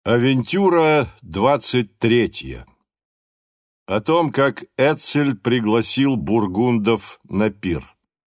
Авентюра 23. О том, как Эцель пригласил бургундов на пир.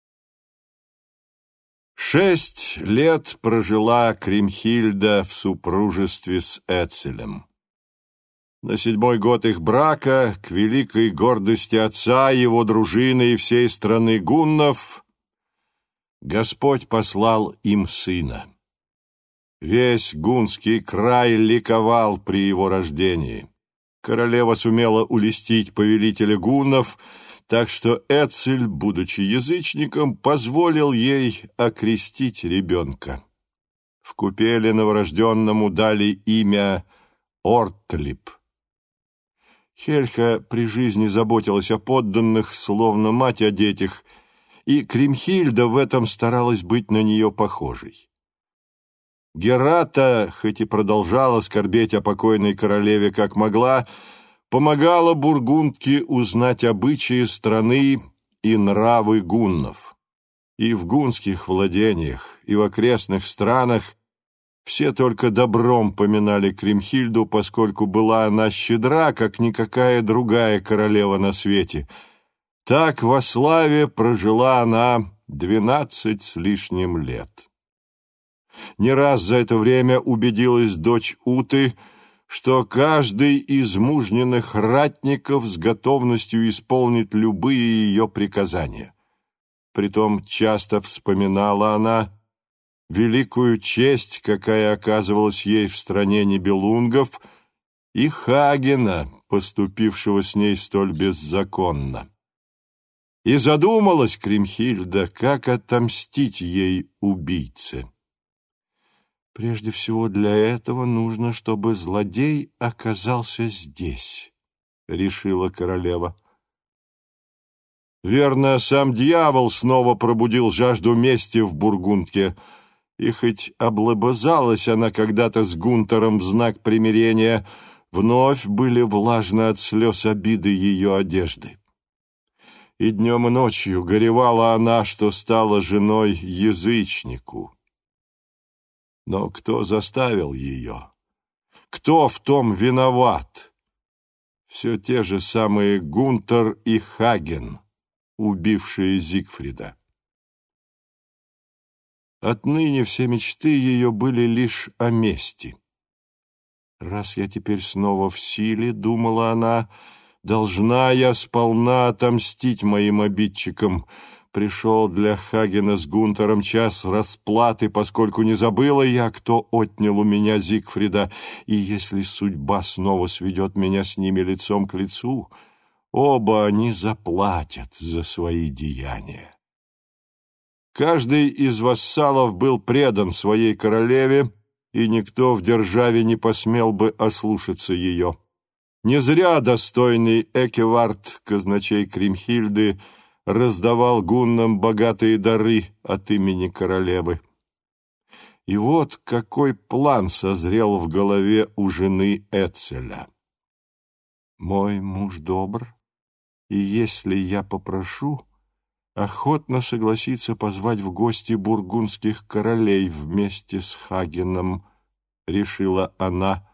6 лет прожила Кримхильда в супружестве с Эцелем. На 7-й год их брака, к великой гордости отца, его дружины и всей страны гуннов, Господь послал им сына. Весь гунский край ликовал при его рождении. Королева сумела улестить повелителя гуннов, так что Эцель, будучи язычником, позволил ей окрестить ребенка. В купели новорожденному дали имя Ортлип. Хельга при жизни заботилась о подданных, словно мать о детях, и Кримхильда в этом старалась быть на нее похожей. Герата, хоть и продолжала скорбеть о покойной королеве как могла, помогала бургундке узнать обычаи страны и нравы гуннов. И в гунских владениях, и в окрестных странах все только добром поминали Кримхильду, поскольку была она щедра, как никакая другая королева на свете. Так во славе прожила она 12 с лишним лет. Не раз за это время убедилась дочь Уты, что каждый из мужниных ратников с готовностью исполнит любые ее приказания. Притом часто вспоминала она великую честь, какая оказывалась ей в стране нибелунгов, и Хагена, поступившего с ней столь беззаконно. И задумалась Кримхильда, как отомстить ей убийце. «Прежде всего для этого нужно, чтобы злодей оказался здесь», — решила королева. Верно, сам дьявол снова пробудил жажду мести в Бургундке, и хоть облобызалась она когда-то с Гунтером в знак примирения, вновь были влажны от слез обиды ее одежды. И днем и ночью горевала она, что стала женой язычнику. Но кто заставил ее? Кто в том виноват? Все те же самые Гунтер и Хаген, убившие Зигфрида. Отныне все мечты ее были лишь о мести. «Раз я теперь снова в силе, — думала она, — должна я сполна отомстить моим обидчикам. Пришел для Хагена с Гунтером час расплаты, поскольку не забыла я, кто отнял у меня Зигфрида, и если судьба снова сведет меня с ними лицом к лицу, оба они заплатят за свои деяния». Каждый из вассалов был предан своей королеве, и никто в державе не посмел бы ослушаться ее. Не зря достойный Экевард, казначей Кримхильды, раздавал гуннам богатые дары от имени королевы. И вот какой план созрел в голове у жены Эцеля. «Мой муж добр, и если я попрошу, охотно согласится позвать в гости бургундских королей вместе с Хагеном», — решила она.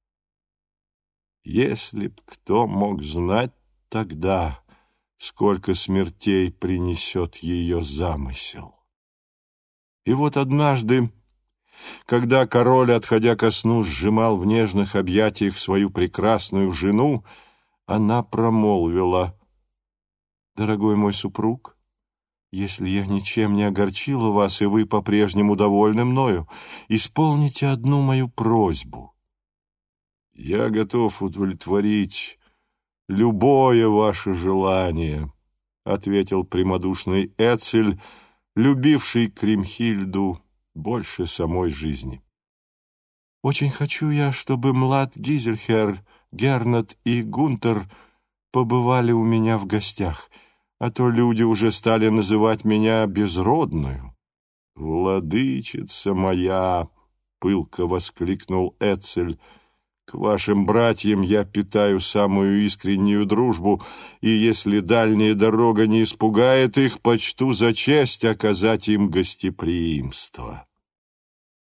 Если б кто мог знать тогда, сколько смертей принесет ее замысел. И вот однажды, когда король, отходя ко сну, сжимал в нежных объятиях свою прекрасную жену, она промолвила: «Дорогой мой супруг, если я ничем не огорчила вас, и вы по-прежнему довольны мною, исполните одну мою просьбу». «Я готов удовлетворить любое ваше желание», — ответил прямодушный Эцель, любивший Кримхильду больше самой жизни. «Очень хочу я, чтобы млад Гизельхер, Гернот и Гунтер побывали у меня в гостях, а то люди уже стали называть меня безродную». «Владычица моя!» — пылко воскликнул Эцель. «К вашим братьям я питаю самую искреннюю дружбу, и если дальняя дорога не испугает их, почту за честь оказать им гостеприимство».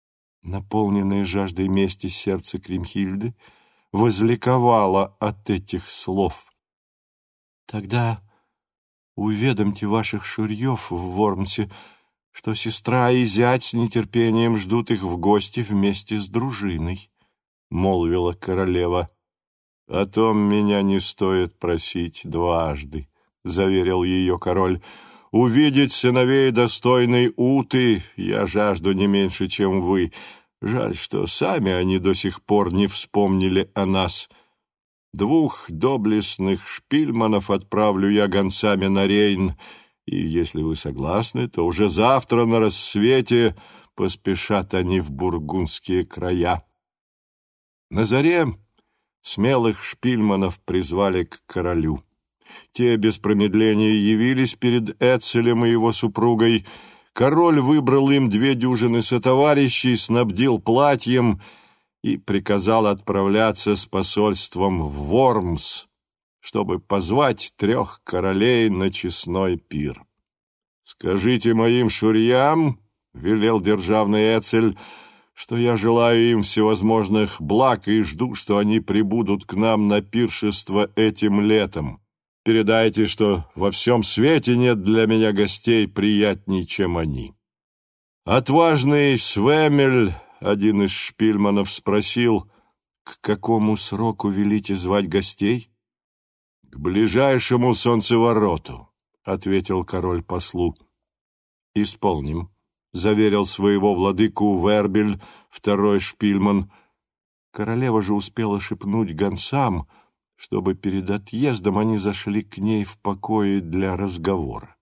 Наполненное жаждой мести сердце Кримхильды возликовало от этих слов. «Тогда уведомьте ваших шурьев в Вормсе, что сестра и зять с нетерпением ждут их в гости вместе с дружиной», — молвила королева. «О том меня не стоит просить дважды», — заверил ее король. «Увидеть сыновей достойной Уты я жажду не меньше, чем вы. Жаль, что сами они до сих пор не вспомнили о нас. 2 доблестных шпильманов отправлю я гонцами на Рейн, и, если вы согласны, то уже завтра на рассвете поспешат они в бургундские края». На заре смелых шпильманов призвали к королю. Те без промедления явились перед Эцелем и его супругой. Король выбрал им 2 дюжины сотоварищей, снабдил платьем и приказал отправляться с посольством в Вормс, чтобы позвать 3 королей на честной пир. «Скажите моим шурьям, — велел державный Эцель, — что я желаю им всевозможных благ и жду, что они прибудут к нам на пиршество этим летом. Передайте, что во всем свете нет для меня гостей приятней, чем они». Отважный Свемель, один из шпильманов, спросил: «К какому сроку велите звать гостей?» «К ближайшему солнцевороту», — ответил король послу. «Исполним», — заверил своего владыку Вербель, 2-й шпильман. Королева же успела шепнуть гонцам, чтобы перед отъездом они зашли к ней в покое для разговора.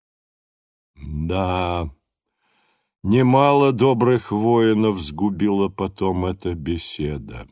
Да, немало добрых воинов сгубила потом эта беседа.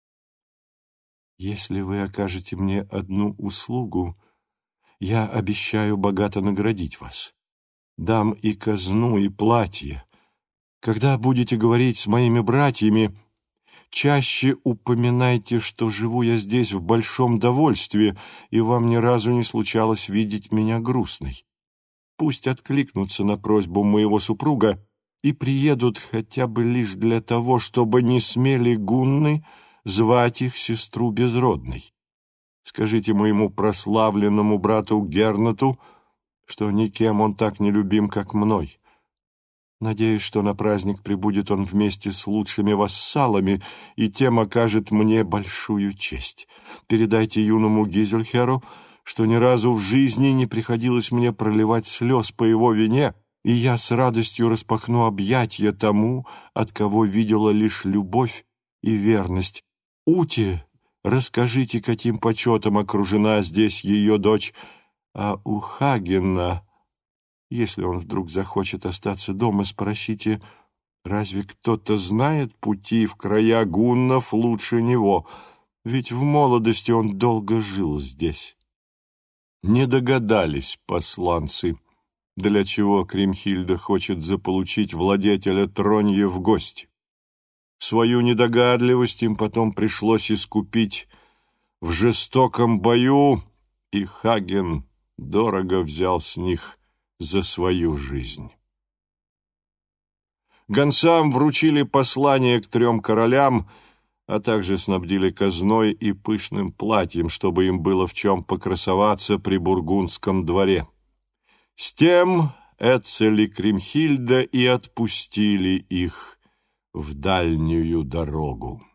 «Если вы окажете мне одну услугу, я обещаю богато наградить вас. Дам и казну, и платье. Когда будете говорить с моими братьями, чаще упоминайте, что живу я здесь в большом довольстве, и вам ни разу не случалось видеть меня грустной. Пусть откликнутся на просьбу моего супруга и приедут хотя бы лишь для того, чтобы не смели гунны звать их сестру безродной. Скажите моему прославленному брату Гернату, что никем он так не любим, как мной. Надеюсь, что на праздник прибудет он вместе с лучшими вассалами и тем окажет мне большую честь. Передайте юному Гизельхеру, что ни разу в жизни не приходилось мне проливать слез по его вине, и я с радостью распахну объятья тому, от кого видела лишь любовь и верность. Уте расскажите, каким почетом окружена здесь ее дочь, а у Хагена, если он вдруг захочет остаться дома, спросите, разве кто-то знает пути в края гуннов лучше него, ведь в молодости он долго жил здесь». Не догадались посланцы, для чего Кримхильда хочет заполучить владетеля Тронья в гости. Свою недогадливость им потом пришлось искупить в жестоком бою, и Хаген дорого взял с них за свою жизнь. Гонцам вручили послание к 3 королям, а также снабдили казной и пышным платьем, чтобы им было в чем покрасоваться при бургундском дворе. С тем Эцель и Кримхильда и отпустили их в дальнюю дорогу.